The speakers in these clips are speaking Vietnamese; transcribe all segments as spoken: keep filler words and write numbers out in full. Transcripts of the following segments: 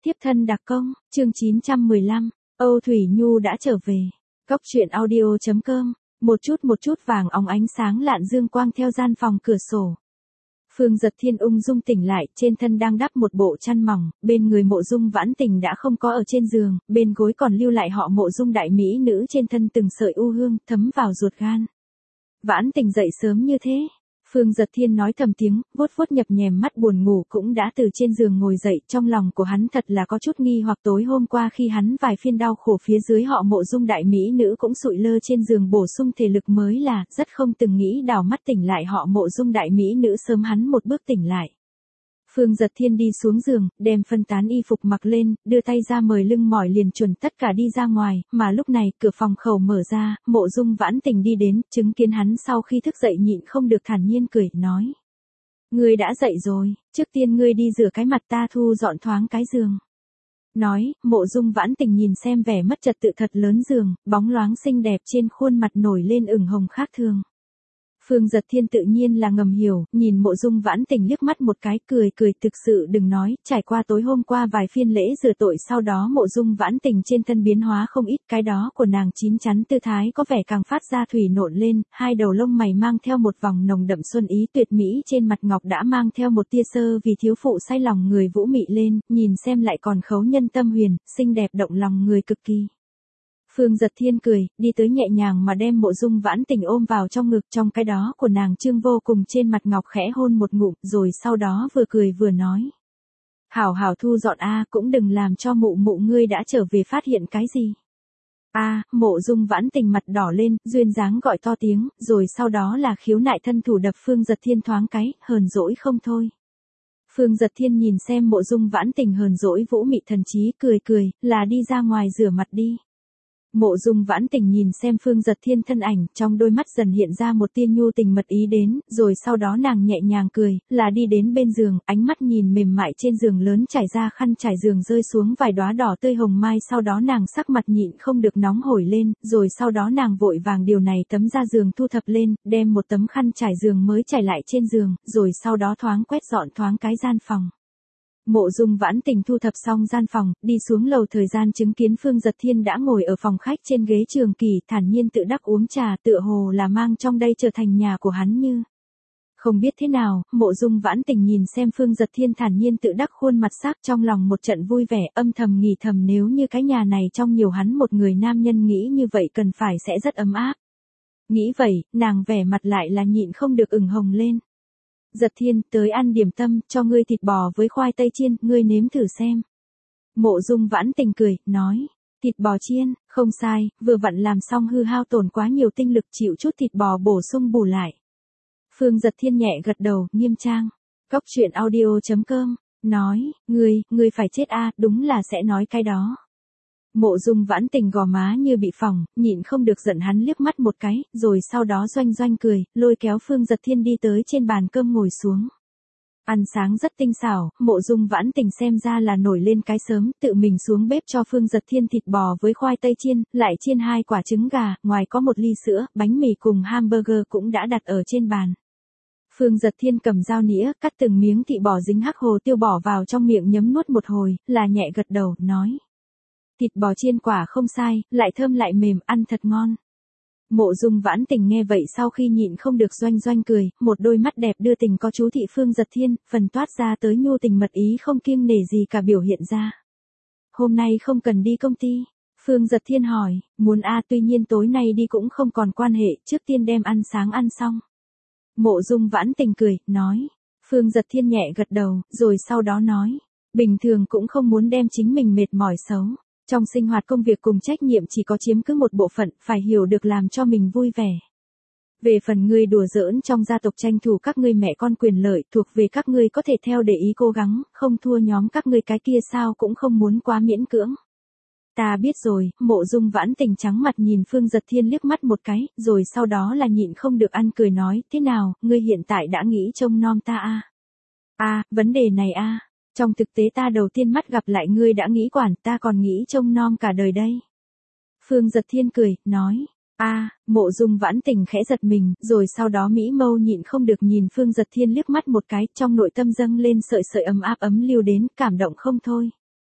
Tiếp thân đặc công, chương chín trăm mười lăm, Âu Thủy Nhu đã trở về. Cốc truyện audio chấm com, một chút một chút vàng óng ánh sáng lạn dương quang theo gian phòng cửa sổ. Phương Giật Thiên ung dung tỉnh lại, trên thân đang đắp một bộ chăn mỏng, bên người Mộ Dung Vãn Tình đã không có ở trên giường, bên gối còn lưu lại họ Mộ Dung đại mỹ nữ trên thân từng sợi u hương, thấm vào ruột gan. Vãn Tình dậy sớm như thế. Phương Giật Thiên nói thầm tiếng, vuốt vuốt nhập nhèm mắt buồn ngủ cũng đã từ trên giường ngồi dậy, trong lòng của hắn thật là có chút nghi hoặc tối hôm qua khi hắn vài phiên đau khổ phía dưới họ Mộ Dung đại mỹ nữ cũng sụi lơ trên giường bổ sung thể lực mới là, rất không từng nghĩ đảo mắt tỉnh lại họ Mộ Dung đại mỹ nữ sớm hắn một bước tỉnh lại. Phương Giật Thiên đi xuống giường, đem phân tán y phục mặc lên, đưa tay ra mời lưng mỏi liền chuẩn tất cả đi ra ngoài, mà lúc này cửa phòng khẩu mở ra, Mộ Dung Vãn Tình đi đến, chứng kiến hắn sau khi thức dậy nhịn không được thản nhiên cười, nói. Ngươi đã dậy rồi, trước tiên ngươi đi rửa cái mặt ta thu dọn thoáng cái giường. Nói, Mộ Dung Vãn Tình nhìn xem vẻ mất trật tự thật lớn giường, bóng loáng xinh đẹp trên khuôn mặt nổi lên ửng hồng khác thường. Phương Giật Thiên tự nhiên là ngầm hiểu, nhìn Mộ Dung Vãn Tình liếc mắt một cái, cười cười, thực sự đừng nói, trải qua tối hôm qua vài phiên lễ rửa tội sau đó Mộ Dung Vãn Tình trên thân biến hóa không ít, cái đó của nàng chín chắn tư thái có vẻ càng phát ra thủy nộn lên, hai đầu lông mày mang theo một vòng nồng đậm xuân ý tuyệt mỹ, trên mặt ngọc đã mang theo một tia sơ vì thiếu phụ say lòng người vũ mị lên, nhìn xem lại còn khấu nhân tâm huyền, xinh đẹp động lòng người cực kỳ. Phương Giật Thiên cười, đi tới nhẹ nhàng mà đem Mộ Dung Vãn Tình ôm vào trong ngực, trong cái đó của nàng trương vô cùng trên mặt ngọc khẽ hôn một ngụm, rồi sau đó vừa cười vừa nói. Hảo hảo thu dọn a, cũng đừng làm cho mụ mụ ngươi đã trở về phát hiện cái gì. A, Mộ Dung Vãn Tình mặt đỏ lên, duyên dáng gọi to tiếng, rồi sau đó là khiếu nại thân thủ đập Phương Giật Thiên thoáng cái, hờn dỗi không thôi. Phương Giật Thiên nhìn xem Mộ Dung Vãn Tình hờn dỗi vũ mị thần trí, cười cười, là đi ra ngoài rửa mặt đi. Mộ Dung Vãn Tình nhìn xem Phương Giật Thiên thân ảnh, trong đôi mắt dần hiện ra một tia nhu tình mật ý đến, rồi sau đó nàng nhẹ nhàng cười, là đi đến bên giường, ánh mắt nhìn mềm mại trên giường lớn trải ra khăn trải giường rơi xuống vài đóa đỏ tươi hồng mai, sau đó nàng sắc mặt nhịn không được nóng hổi lên, rồi sau đó nàng vội vàng điều này tấm ra giường thu thập lên, đem một tấm khăn trải giường mới trải lại trên giường, rồi sau đó thoáng quét dọn thoáng cái gian phòng. Mộ Dung Vãn Tình thu thập xong gian phòng, đi xuống lầu thời gian chứng kiến Phương Giật Thiên đã ngồi ở phòng khách trên ghế trường kỳ, thản nhiên tự đắc uống trà, tựa hồ là mang trong đây trở thành nhà của hắn như. Không biết thế nào, Mộ Dung Vãn Tình nhìn xem Phương Giật Thiên thản nhiên tự đắc khuôn mặt sắc, trong lòng một trận vui vẻ, âm thầm nghỉ thầm nếu như cái nhà này trong nhiều hắn một người nam nhân nghĩ như vậy cần phải sẽ rất ấm áp. Nghĩ vậy, nàng vẻ mặt lại là nhịn không được ửng hồng lên. Giật Thiên, tới ăn điểm tâm, cho ngươi thịt bò với khoai tây chiên, ngươi nếm thử xem. Mộ Dung Vãn Tình cười, nói, thịt bò chiên, không sai, vừa vặn làm xong hư hao tổn quá nhiều tinh lực chịu chút thịt bò bổ sung bù lại. Phương Giật Thiên nhẹ gật đầu, nghiêm trang. Cốc truyện audio chấm com, nói, ngươi, ngươi phải chết a, đúng là sẽ nói cái đó. Mộ Dung Vãn Tình gò má như bị phỏng, nhịn không được giận hắn liếc mắt một cái, rồi sau đó doanh doanh cười, lôi kéo Phương Giật Thiên đi tới trên bàn cơm ngồi xuống. Ăn sáng rất tinh xảo, Mộ Dung Vãn Tình xem ra là nổi lên cái sớm, tự mình xuống bếp cho Phương Giật Thiên thịt bò với khoai tây chiên, lại chiên hai quả trứng gà, ngoài có một ly sữa, bánh mì cùng hamburger cũng đã đặt ở trên bàn. Phương Giật Thiên cầm dao nĩa, cắt từng miếng thịt bò dính hắc hồ tiêu bỏ vào trong miệng nhấm nuốt một hồi, là nhẹ gật đầu, nói. Thịt bò chiên quả không sai, lại thơm lại mềm, ăn thật ngon. Mộ Dung Vãn Tình nghe vậy sau khi nhịn không được doanh doanh cười, một đôi mắt đẹp đưa tình có chú thị Phương Giật Thiên, phần toát ra tới nhu tình mật ý không kiêng nể gì cả biểu hiện ra. Hôm nay không cần đi công ty. Phương Giật Thiên hỏi, muốn a, tuy nhiên tối nay đi cũng không còn quan hệ, trước tiên đem ăn sáng ăn xong. Mộ Dung Vãn Tình cười, nói. Phương Giật Thiên nhẹ gật đầu, rồi sau đó nói, bình thường cũng không muốn đem chính mình mệt mỏi xấu. Trong sinh hoạt công việc cùng trách nhiệm chỉ có chiếm cứ một bộ phận, phải hiểu được làm cho mình vui vẻ. Về phần ngươi đùa giỡn trong gia tộc tranh thủ các ngươi mẹ con quyền lợi, thuộc về các ngươi có thể theo để ý cố gắng, không thua nhóm các ngươi cái kia sao cũng không muốn quá miễn cưỡng. Ta biết rồi, Mộ Dung Vãn Tình trắng mặt nhìn Phương Giật Thiên liếc mắt một cái, rồi sau đó là nhịn không được ăn cười nói, thế nào, ngươi hiện tại đã nghĩ trông nom ta a? A, vấn đề này a. Trong thực tế ta đầu tiên mắt gặp lại ngươi đã nghĩ quản, ta còn nghĩ trông nom cả đời đây. Phương Giật Thiên cười, nói, a, Mộ Dung Vãn Tình khẽ giật mình, rồi sau đó mỹ mâu nhịn không được nhìn Phương Giật Thiên liếc mắt một cái, trong nội tâm dâng lên sợi sợi ấm áp ấm lưu đến, cảm động không thôi.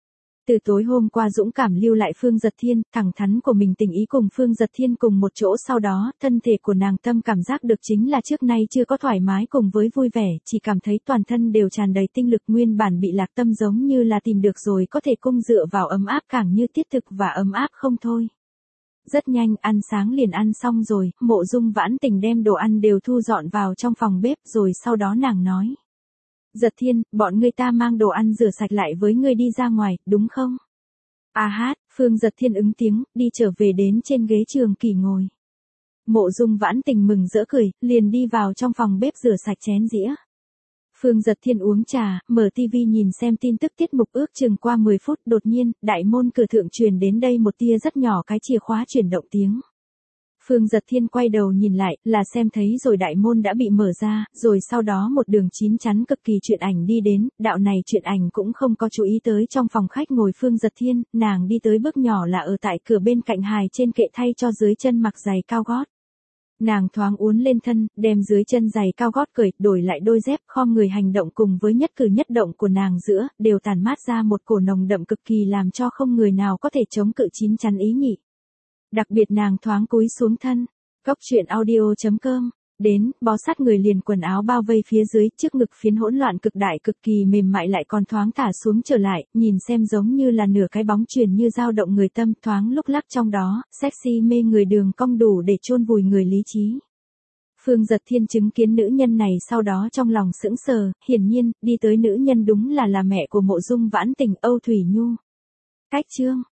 Từ tối hôm qua dũng cảm lưu lại Phương Giật Thiên, thẳng thắn của mình tình ý cùng Phương Giật Thiên cùng một chỗ, sau đó, thân thể của nàng tâm cảm giác được chính là trước nay chưa có thoải mái cùng với vui vẻ, chỉ cảm thấy toàn thân đều tràn đầy tinh lực, nguyên bản bị lạc tâm giống như là tìm được rồi có thể cung dựa vào ấm áp, càng như tiết thực và ấm áp không thôi. Rất nhanh, ăn sáng liền ăn xong rồi, Mộ Dung Vãn Tình đem đồ ăn đều thu dọn vào trong phòng bếp, rồi sau đó nàng nói. Giật Thiên, bọn ngươi ta mang đồ ăn rửa sạch lại với ngươi đi ra ngoài, đúng không? A hát, Phương Giật Thiên ứng tiếng, đi trở về đến trên ghế Trường Kỷ ngồi. Mộ Dung Vãn Tình mừng rỡ cười, liền đi vào trong phòng bếp rửa sạch chén dĩa. Phương Giật Thiên uống trà, mở tivi nhìn xem tin tức tiết mục, ước chừng qua mười phút, đột nhiên, đại môn cửa thượng truyền đến đây một tia rất nhỏ cái chìa khóa chuyển động tiếng. Phương Giật Thiên quay đầu nhìn lại, là xem thấy rồi đại môn đã bị mở ra, rồi sau đó một đường chín chắn cực kỳ truyện ảnh đi đến, đạo này truyện ảnh cũng không có chú ý tới trong phòng khách ngồi Phương Giật Thiên, nàng đi tới bước nhỏ là ở tại cửa bên cạnh hài trên kệ thay cho dưới chân mặc giày cao gót. Nàng thoáng uốn lên thân, đem dưới chân giày cao gót cởi, đổi lại đôi dép, khom người hành động cùng với nhất cử nhất động của nàng giữa, đều tản mát ra một cổ nồng đậm cực kỳ làm cho không người nào có thể chống cự chín chắn ý nhị. Đặc biệt nàng thoáng cúi xuống thân. Góc truyện audio chấm com. Đến, bó sát người liền quần áo bao vây phía dưới, trước ngực phiến hỗn loạn cực đại cực kỳ mềm mại lại còn thoáng thả xuống trở lại, nhìn xem giống như là nửa cái bóng chuyền như dao động người tâm, thoáng lúc lắc trong đó, sexy mê người, đường cong đủ để chôn vùi người lý trí. Phương Giật Thiên chứng kiến nữ nhân này sau đó trong lòng sững sờ, hiển nhiên, đi tới nữ nhân đúng là là mẹ của Mộ Dung Vãn Tình, Âu Thủy Nhu. Cách chương